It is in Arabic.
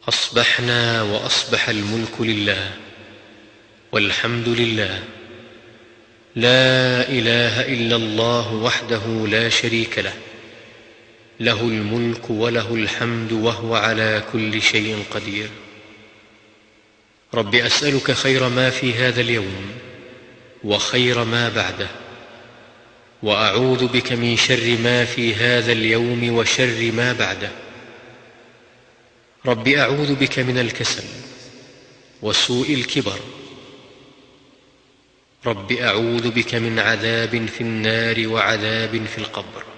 أصبحنا وأصبح الملك لله، والحمد لله، لا إله إلا الله وحده لا شريك له، له الملك وله الحمد وهو على كل شيء قدير. رب أسألك خير ما في هذا اليوم وخير ما بعده، وأعوذ بك من شر ما في هذا اليوم وشر ما بعده. رب أعوذ بك من الكسل وسوء الكبر. رب أعوذ بك من عذاب في النار وعذاب في القبر.